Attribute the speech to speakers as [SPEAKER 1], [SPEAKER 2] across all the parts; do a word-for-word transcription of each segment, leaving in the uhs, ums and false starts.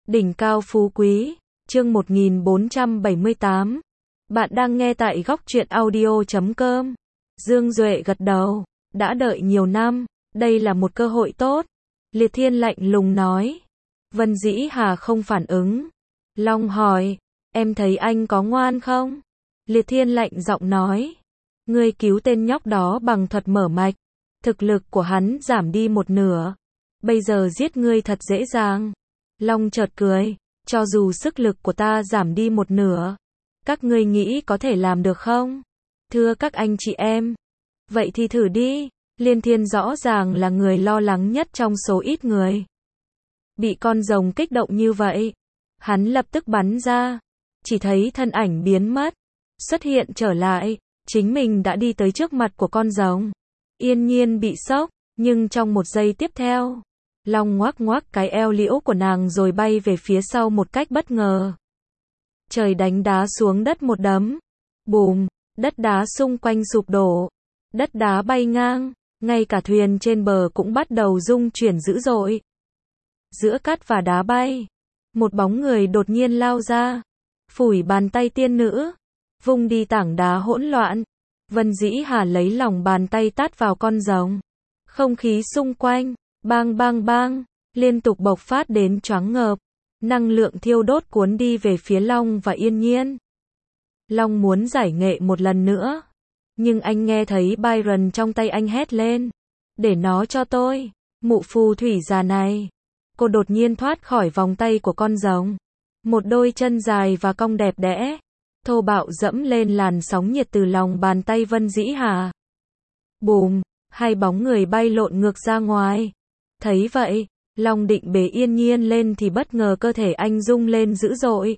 [SPEAKER 1] Đỉnh cao phú quý, chương một nghìn bốn trăm bảy mươi tám. Bạn đang nghe tại góc truyện audio chấm com. Dương Duệ gật đầu, đã đợi nhiều năm, đây là một cơ hội tốt. Liệt Thiên lạnh lùng nói. Vân Dĩ Hà không phản ứng. Long hỏi, em thấy anh có ngoan không? Liệt Thiên lạnh giọng nói. Ngươi cứu tên nhóc đó bằng thuật mở mạch. Thực lực của hắn giảm đi một nửa. Bây giờ giết ngươi thật dễ dàng. Long chợt cười, cho dù sức lực của ta giảm đi một nửa, các ngươi nghĩ có thể làm được không? Thưa các anh chị em, vậy thì thử đi. Liên Thiên rõ ràng là người lo lắng nhất trong số ít người. Bị con rồng kích động như vậy, hắn lập tức bắn ra, chỉ thấy thân ảnh biến mất, xuất hiện trở lại, chính mình đã đi tới trước mặt của con rồng. Yên Nhiên bị sốc, nhưng trong một giây tiếp theo, Long ngoác ngoác cái eo liễu của nàng rồi bay về phía sau một cách bất ngờ. Trời đánh đá xuống đất một đấm. Bùm, đất đá xung quanh sụp đổ. Đất đá bay ngang, ngay cả thuyền trên bờ cũng bắt đầu rung chuyển dữ dội. Giữa cát và đá bay, một bóng người đột nhiên lao ra, phủi bàn tay tiên nữ, vung đi tảng đá hỗn loạn. Vân Dĩ Hà lấy lòng bàn tay tát vào con rồng. Không khí xung quanh bang bang bang, liên tục bộc phát đến choáng ngợp. Năng lượng thiêu đốt cuốn đi về phía Long và Yên Nhiên. Long muốn giải nghệ một lần nữa, nhưng anh nghe thấy Byron trong tay anh hét lên. Để nó cho tôi, mụ phù thủy già này. Cô đột nhiên thoát khỏi vòng tay của con rồng. Một đôi chân dài và cong đẹp đẽ, thô bạo dẫm lên làn sóng nhiệt từ lòng bàn tay Vân Dĩ Hà. Bùm, hai bóng người bay lộn ngược ra ngoài. Thấy vậy, Long định bế Yên Nhiên lên thì bất ngờ cơ thể anh rung lên dữ dội.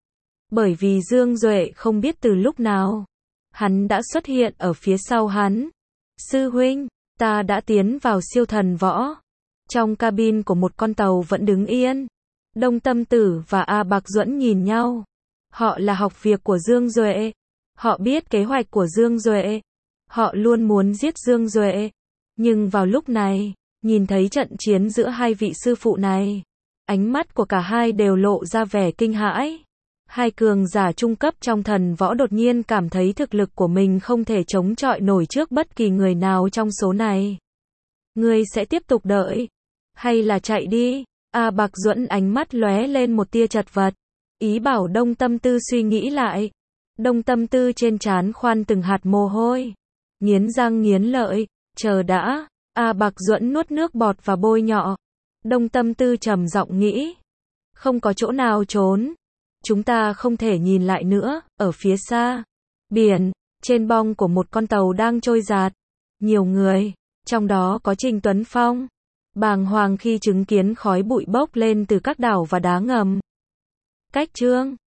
[SPEAKER 1] Bởi vì Dương Duệ không biết từ lúc nào, hắn đã xuất hiện ở phía sau hắn. Sư huynh, ta đã tiến vào siêu thần võ. Trong cabin của một con tàu vẫn đứng yên. Đông Tâm Tử và A Bạc Duẫn nhìn nhau. Họ là học việc của Dương Duệ. Họ biết kế hoạch của Dương Duệ. Họ luôn muốn giết Dương Duệ. Nhưng vào lúc này, nhìn thấy trận chiến giữa hai vị sư phụ này, ánh mắt của cả hai đều lộ ra vẻ kinh hãi. Hai cường giả trung cấp trong thần võ đột nhiên cảm thấy thực lực của mình không thể chống chọi nổi trước bất kỳ người nào trong số này. Ngươi sẽ tiếp tục đợi, hay là chạy đi? A Bạc Duẫn ánh mắt lóe lên một tia chật vật, ý bảo Đông Tâm Tư suy nghĩ lại. Đông Tâm Tư trên trán khoan từng hạt mồ hôi, nghiến răng nghiến lợi, chờ đã. A Bạc Duẫn nuốt nước bọt và bôi nhọ. Đông Tâm Tư trầm giọng nghĩ, không có chỗ nào trốn. Chúng ta không thể nhìn lại nữa. Ở phía xa, biển, trên bong của một con tàu đang trôi dạt. Nhiều người, trong đó có Trình Tuấn Phong, bàng hoàng khi chứng kiến khói bụi bốc lên từ các đảo và đá ngầm. Cách chương